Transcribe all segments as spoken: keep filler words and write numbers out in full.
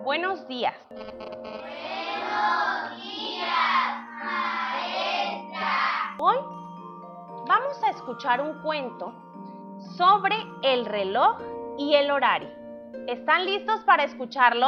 buenos días. Buenos días, maestra. Hoy vamos a escuchar un cuento sobre el reloj y el horario. ¿Están listos para escucharlo?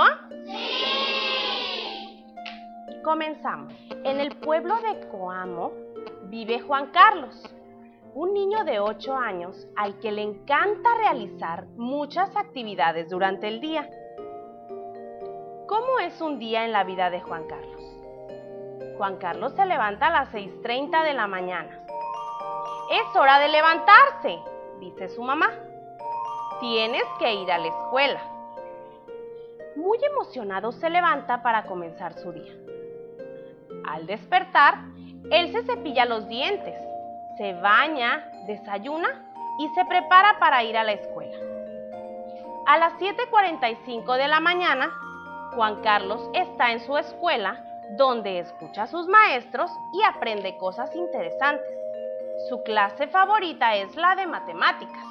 ¡Sí! Comenzamos. En el pueblo de Coamo vive Juan Carlos, un niño de ocho años al que le encanta realizar muchas actividades durante el día. ¿Cómo es un día en la vida de Juan Carlos? Juan Carlos se levanta a las seis treinta de la mañana. Es hora de levantarse, dice su mamá. Tienes que ir a la escuela. Muy emocionado se levanta para comenzar su día. Al despertar, él se cepilla los dientes, se baña, desayuna y se prepara para ir a la escuela. A las siete cuarenta y cinco de la mañana, Juan Carlos está en su escuela, donde escucha a sus maestros y aprende cosas interesantes. Su clase favorita es la de matemáticas.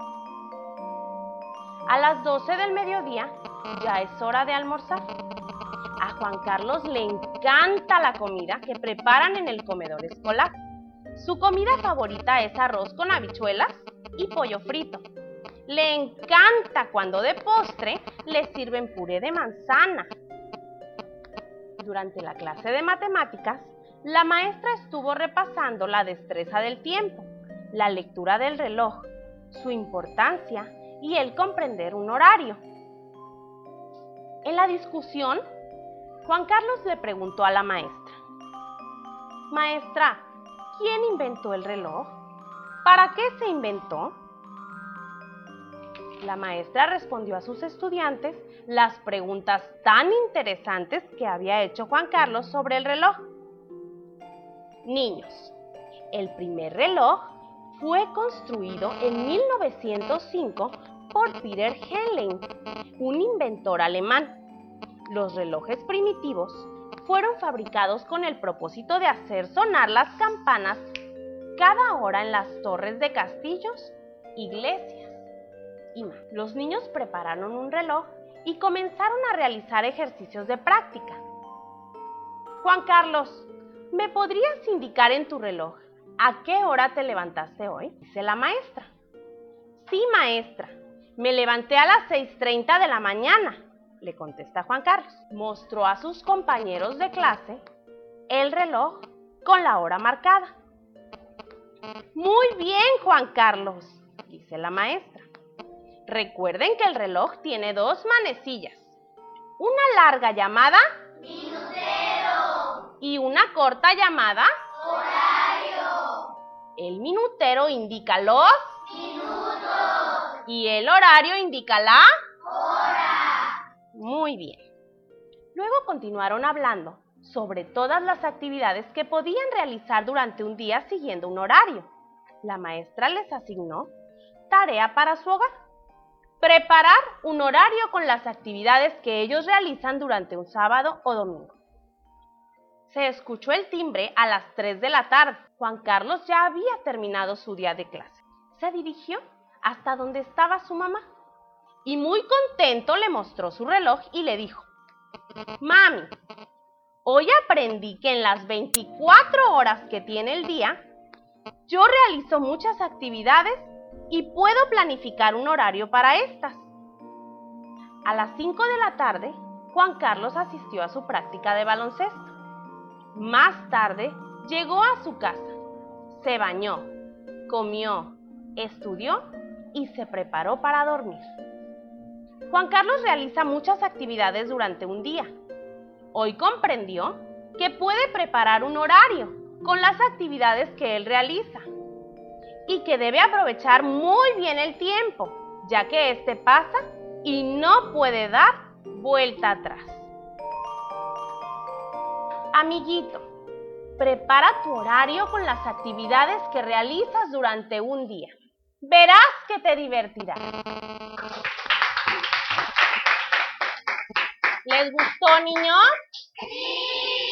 A las doce del mediodía ya es hora de almorzar. A Juan Carlos le encanta la comida que preparan en el comedor escolar. Su comida favorita es arroz con habichuelas y pollo frito. Le encanta cuando de postre le sirven puré de manzana. Durante la clase de matemáticas, la maestra estuvo repasando la destreza del tiempo, la lectura del reloj, su importancia y el comprender un horario. En la discusión, Juan Carlos le preguntó a la maestra: Maestra, ¿quién inventó el reloj? ¿Para qué se inventó? La maestra respondió a sus estudiantes las preguntas tan interesantes que había hecho Juan Carlos sobre el reloj. Niños, el primer reloj fue construido en mil novecientos cinco por Peter Heinlein, un inventor alemán. Los relojes primitivos fueron fabricados con el propósito de hacer sonar las campanas cada hora en las torres de castillos, iglesias y más. Los niños prepararon un reloj y comenzaron a realizar ejercicios de práctica. Juan Carlos, ¿me podrías indicar en tu reloj a qué hora te levantaste hoy? Dice la maestra. Sí, maestra, me levanté a las seis treinta de la mañana, le contesta Juan Carlos. Mostró a sus compañeros de clase el reloj con la hora marcada. Muy bien, Juan Carlos, dice la maestra. Recuerden que el reloj tiene dos manecillas, una larga llamada minutero y una corta llamada horario. El minutero indica los Minutos. y el horario indica la Hora. Muy bien. Luego continuaron hablando sobre todas las actividades que podían realizar durante un día siguiendo un horario. La maestra les asignó tarea para su hogar: preparar un horario con las actividades que ellos realizan durante un sábado o domingo. Se escuchó el timbre a las tres de la tarde. Juan Carlos ya había terminado su día de clase. Se dirigió hasta donde estaba su mamá y muy contento le mostró su reloj y le dijo: Mami, hoy aprendí que en las veinticuatro horas que tiene el día, yo realizo muchas actividades y puedo planificar un horario para estas. A las cinco de la tarde, Juan Carlos asistió a su práctica de baloncesto. Más tarde, llegó a su casa, se bañó, comió, estudió y se preparó para dormir. Juan Carlos realiza muchas actividades durante un día. Hoy comprendió que puede preparar un horario con las actividades que él realiza y que debe aprovechar muy bien el tiempo, ya que este pasa y no puede dar vuelta atrás. Amiguito, prepara tu horario con las actividades que realizas durante un día. Verás que te divertirá. ¿Les gustó, niños? ¡Sí!